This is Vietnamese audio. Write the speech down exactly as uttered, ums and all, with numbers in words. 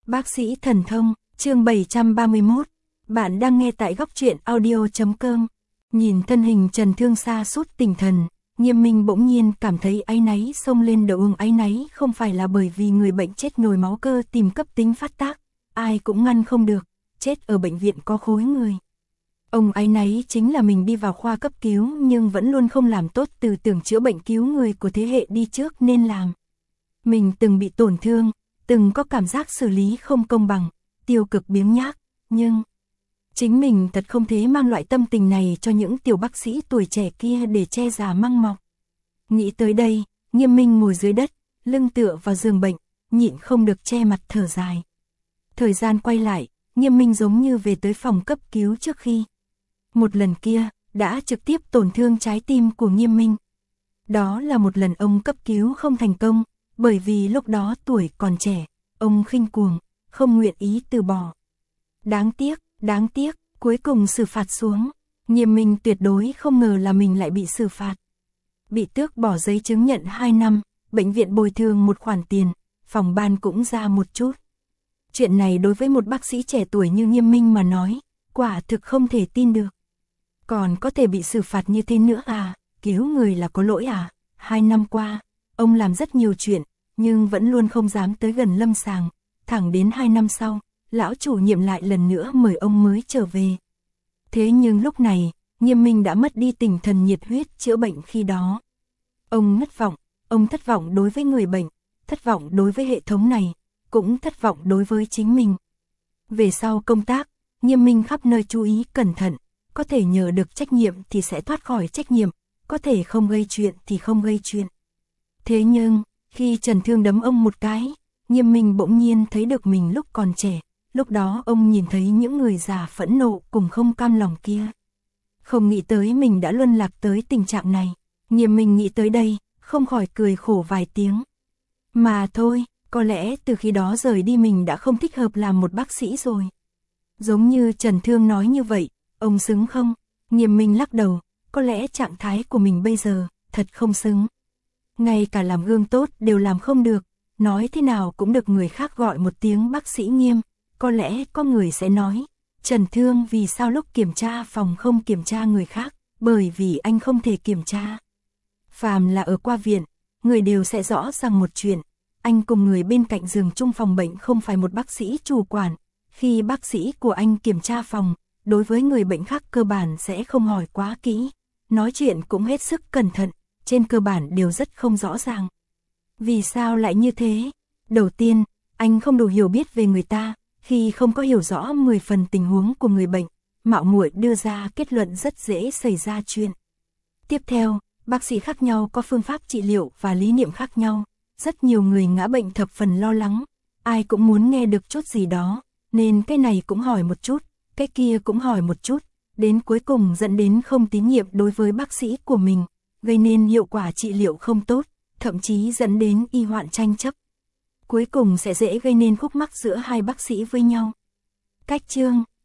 Bác sĩ thần thông, chương bảy trăm ba mươi mốt. Bạn đang nghe tại góc truyện audio chấm com. Nhìn thân hình Trần Thương sa sút tỉnh thần, Nghiêm Minh bỗng nhiên cảm thấy áy náy xông lên đầu. Áy náy không phải là bởi vì người bệnh chết nhồi máu cơ tim cấp tính phát tác, ai cũng ngăn không được, chết ở bệnh viện có khối người. Ông áy náy chính là mình đi vào khoa cấp cứu nhưng vẫn luôn không làm tốt tư tưởng chữa bệnh cứu người của thế hệ đi trước nên làm. Mình từng bị tổn thương, từng có cảm giác xử lý không công bằng, tiêu cực biếng nhác, nhưng chính mình thật không thể mang loại tâm tình này cho những tiểu bác sĩ tuổi trẻ kia để che già măng mọc. Nghĩ tới đây, Nghiêm Minh ngồi dưới đất, lưng tựa vào giường bệnh, nhịn không được che mặt thở dài. Thời gian quay lại, Nghiêm Minh giống như về tới phòng cấp cứu trước khi. Một lần kia, đã trực tiếp tổn thương trái tim của Nghiêm Minh. Đó là một lần ông cấp cứu không thành công, bởi vì lúc đó tuổi còn trẻ, ông khinh cuồng, không nguyện ý từ bỏ. Đáng tiếc, đáng tiếc, cuối cùng xử phạt xuống. Nghiêm Minh tuyệt đối không ngờ là mình lại bị xử phạt. Bị tước bỏ giấy chứng nhận hai năm, bệnh viện bồi thường một khoản tiền, phòng ban cũng ra một chút. Chuyện này đối với một bác sĩ trẻ tuổi như Nghiêm Minh mà nói, quả thực không thể tin được. Còn có thể bị xử phạt như thế nữa à, cứu người là có lỗi à? Hai năm qua, ông làm rất nhiều chuyện, nhưng vẫn luôn không dám tới gần lâm sàng. Thẳng đến hai năm sau, lão chủ nhiệm lại lần nữa mời ông mới trở về. Thế nhưng lúc này, Nghiêm Minh đã mất đi tinh thần nhiệt huyết chữa bệnh khi đó. Ông thất vọng, ông thất vọng đối với người bệnh, thất vọng đối với hệ thống này, cũng thất vọng đối với chính mình. Về sau công tác, Nghiêm Minh khắp nơi chú ý cẩn thận, có thể nhờ được trách nhiệm thì sẽ thoát khỏi trách nhiệm, có thể không gây chuyện thì không gây chuyện. Thế nhưng, khi Trần Thương đấm ông một cái, Nghiêm Minh bỗng nhiên thấy được mình lúc còn trẻ, lúc đó ông nhìn thấy những người già phẫn nộ cùng không cam lòng kia. Không nghĩ tới mình đã luân lạc tới tình trạng này, Nghiêm Minh nghĩ tới đây, không khỏi cười khổ vài tiếng. Mà thôi, có lẽ từ khi đó rời đi mình đã không thích hợp làm một bác sĩ rồi. Giống như Trần Thương nói như vậy, ông xứng không? Nghiêm Minh lắc đầu, có lẽ trạng thái của mình bây giờ, thật không xứng. Ngay cả làm gương tốt đều làm không được, nói thế nào cũng được người khác gọi một tiếng bác sĩ Nghiêm. Có lẽ có người sẽ nói, Trần Thương vì sao lúc kiểm tra phòng không kiểm tra người khác, bởi vì anh không thể kiểm tra. Phàm là ở qua viện, người đều sẽ rõ ràng một chuyện, anh cùng người bên cạnh giường chung phòng bệnh không phải một bác sĩ chủ quản. Khi bác sĩ của anh kiểm tra phòng, đối với người bệnh khác cơ bản sẽ không hỏi quá kỹ, nói chuyện cũng hết sức cẩn thận, trên cơ bản đều rất không rõ ràng. Vì sao lại như thế? Đầu tiên, anh không đủ hiểu biết về người ta, khi không có hiểu rõ mười phần tình huống của người bệnh, mạo muội đưa ra kết luận rất dễ xảy ra chuyện. Tiếp theo, bác sĩ khác nhau có phương pháp trị liệu và lý niệm khác nhau, rất nhiều người ngã bệnh thập phần lo lắng, ai cũng muốn nghe được chút gì đó, nên cái này cũng hỏi một chút, cái kia cũng hỏi một chút, đến cuối cùng dẫn đến không tín nhiệm đối với bác sĩ của mình, gây nên hiệu quả trị liệu không tốt, thậm chí dẫn đến y hoạn tranh chấp. Cuối cùng sẽ dễ gây nên khúc mắc giữa hai bác sĩ với nhau. Cách chương